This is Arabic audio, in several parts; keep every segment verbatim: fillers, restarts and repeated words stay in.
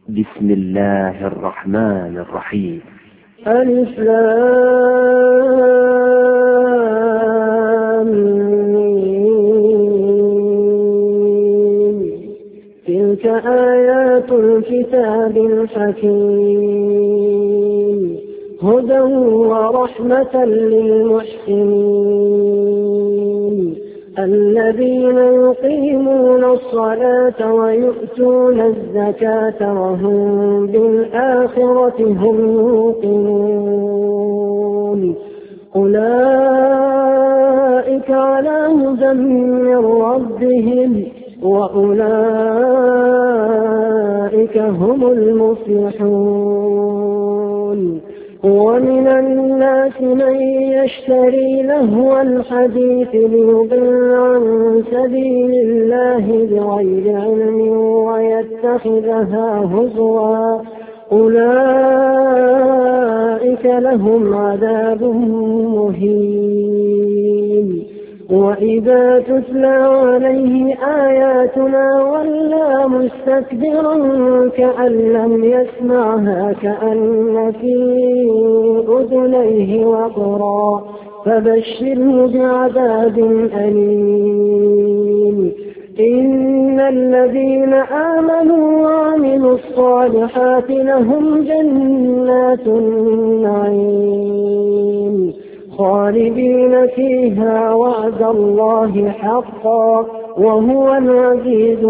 بسم الله الرحمن الرحيم. ألف لام ميم. تلك آيات الكتاب الحكيم هدى ورحمة للمحسنين الذين يقيمون الصلاة ويؤتون الزكاة وهم بالآخرة هم يوقنون أولئك على هدى من ربهم وأولئك هم المفلحون. ومن الناس من يشتري لهو الحديث ليضل عن سبيل الله بغير علم ويتخذها هزوا أولئك لهم عذاب مهين. وإذا تتلى عليه آياتنا ولى مستكبرا كأن لم يسمعها كأن في أذنيه وقرا فبشره بعذاب أليم. إن الذين آمنوا وعملوا الصالحات لهم جنات النعيم خالدين فيها وعد الله حقا وهو العزيز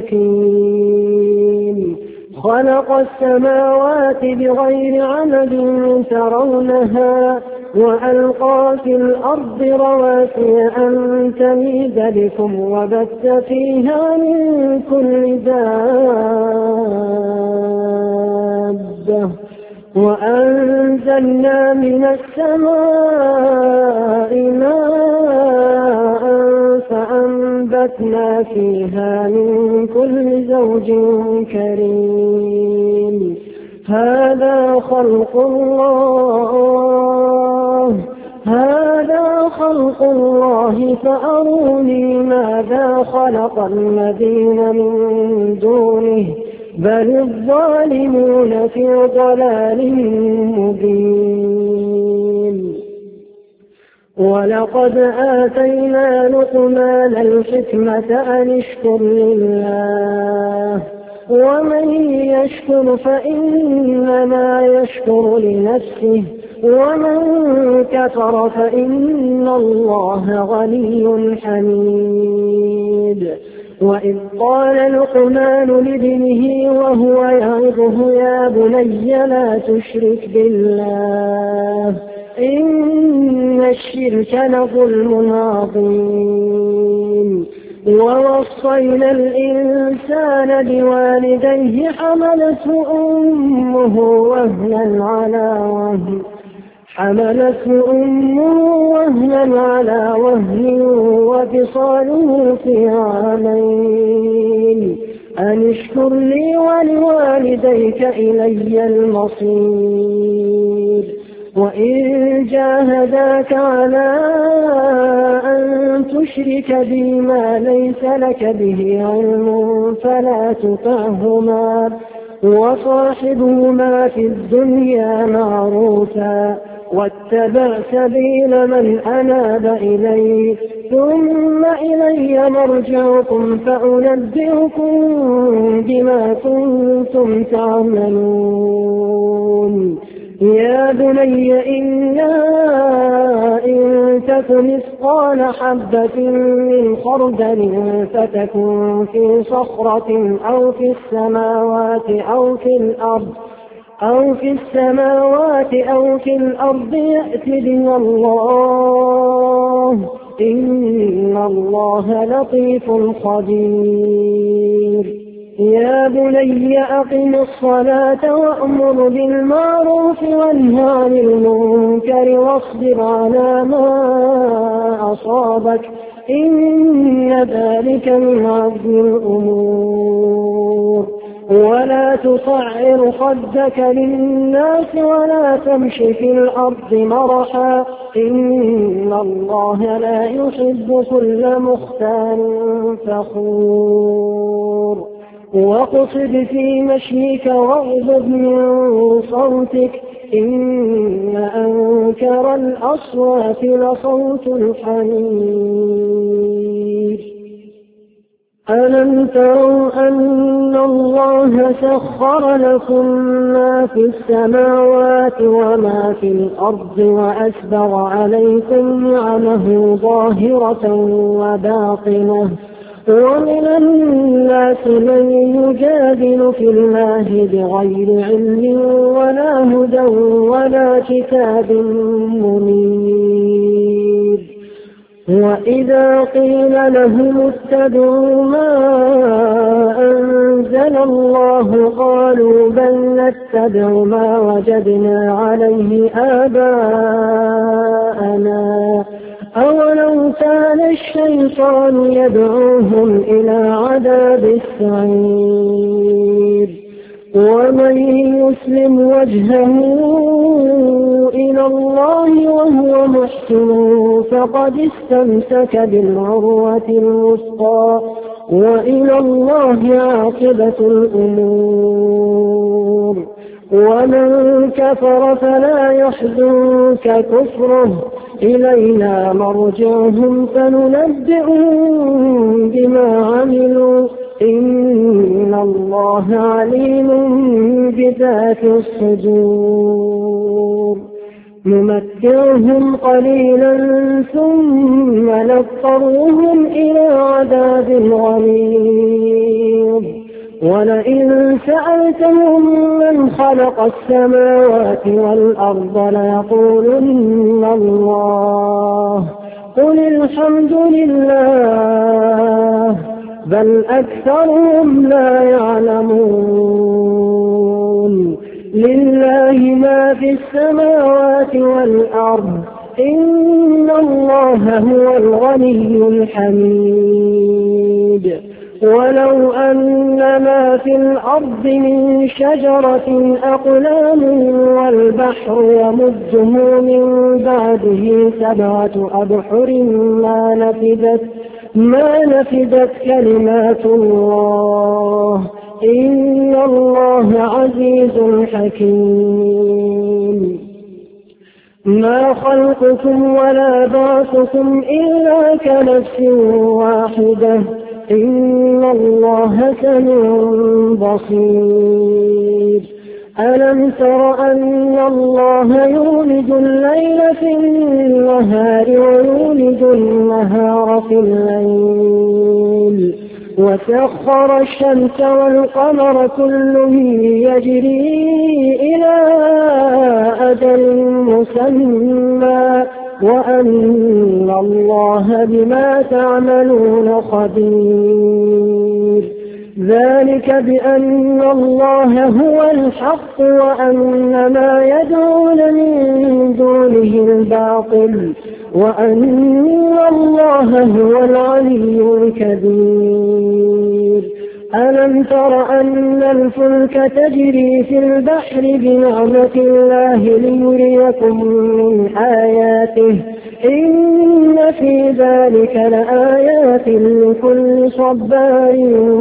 الحكيم. خلق السماوات بغير عمد ترونها وألقى في الأرض رواسي أن تميد بكم وبث فيها من كل دابة وأنزلنا من السماء ماء فأنبتنا فيها من كل زوج كريم. هذا خلق الله هذا خلق الله فأروني ماذا خلق الذين من دونه بل الظالمون في ضلال مبين. ولقد آتينا لقمان الحكمة أن اشكر لله ومن يشكر فإنما يشكر لنفسه ومن كفر فإن الله غني حميد. وإذ قال لقمان لابنه وهو يعظه يا بني لا تشرك بالله إن الشرك لظلم عظيم. ووصينا الإنسان بوالديه حملته أمه وهنا على وهن حملته أمه وهنا على وهن وفصاله في عامين أن اشكر لي ولوالديك إلي المصير. وإن جاهداك على أن تشرك بي ما ليس لك به علم فلا تطعهما وصاحبهما في الدنيا معروفا واتبع سبيل من أناب إلي ثم إلي مرجعكم فأنبئكم بما كنتم تعملون. يا بني إنها إن تك مثقال حبة من خردل فتكن في صخرة أو في السماوات أو في الأرض أو في السماوات أو في الأرض يأت بها الله إن الله لطيف خبير. يا بني أقم الصلاة وأمر بالمعروف وانه عن المنكر واصبر على ما أصابك إن ذلك من عزم الأمور. ولا تصعر خدك للناس ولا تمش في الأرض مرحا إن الله لا يحب كل مختال فخور. واقصد في مشيك واغضب من صوتك إن أنكر الأصوات لصوت الحمير. ألم تروا أن الله سخر لكم ما في السماوات وما في الأرض وأسبغ عليكم نعمه ظاهرة وباطنة ومن الناس من يجادل في الله بغير علم ولا هدى ولا كتاب منير. وإذا قيل لهم اتبعوا ما أنزل الله قالوا بل نتبع ما وجدنا عليه آباءنا أولو كان الشيطان يدعوهم إلى عذاب السعير. ومن يسلم وجهه إلى الله وهو محسن فقد استمسك بالعروة الوثقى وإلى الله عاقبة الأمور. ومن كفر فلا يحزنك كفره إلينا مرجعهم فننبئهم بما عملوا إن الله عليم بذات الصدور. نمتعهم قليلا ثم نضطرهم إلى عذاب غليظ. ولئن سألتهم من خلق السماوات والأرض ليقولن الله قل الحمد لله بل أكثرهم لا يعلمون. لله ما في السماوات والأرض إن الله هو الغني الحميد. ولو أن ما في الأرض من شجرة أقلام والبحر يمده من بعده سبعة أبحر ما نفدت ما نفدت كلمات الله إن الله عزيز حكيم. ما خلقكم ولا بعثكم إلا كنفس واحدة إن الله سميع بصير. ألم تر أن الله يولج الليل في النهار ويولج النهار في الليل وسخر الشمس والقمر كل يجري إلى أجل مسمى وأن الله بما تعملون خبير. ذلك بأن الله هو الحق وأن ما يدعون من دونه الباطل وأن الله هو العلي الكبير. ألم تر أن الفلك تجري في البحر بنعمة الله ليريكم من آياته إن في ذلك لآيات لكل صبار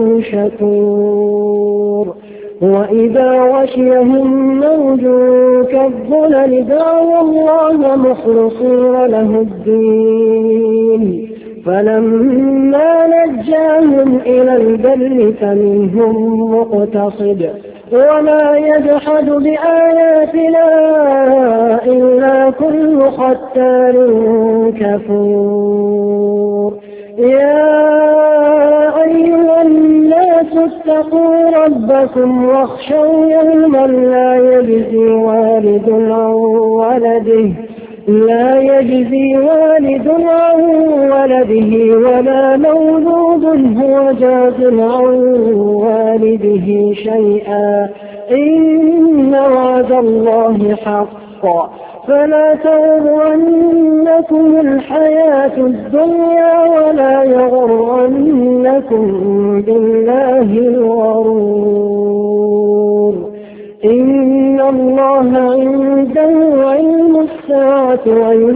شكور. وإذا غشيهم موج كالظلل دعوا الله مخلصين له الدين فلما نجاهم إلى البر فمنهم مقتصد وما يجحد بآياتنا إلا كل ختار كفور. يا أيها الناس اتقوا ربكم واخشوا يوما لا يجزي والد عن ولده لا يجزي والد عن ولده ولا مولود هو جاز عن والده شيئا إن وعد الله حق فلا تغرنكم الحياة الدنيا ولا يغرنكم بالله الغرور. إن الله عنده علم الساعة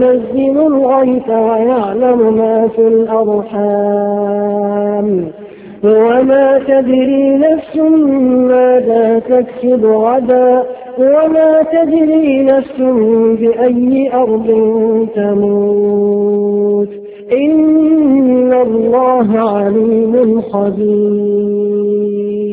وينزل الغيث ويعلم ما في الأرحام وما تدري نفس ماذا تكسب غدا وما تدري نفس بأي أرض تموت إن الله عليم خبير.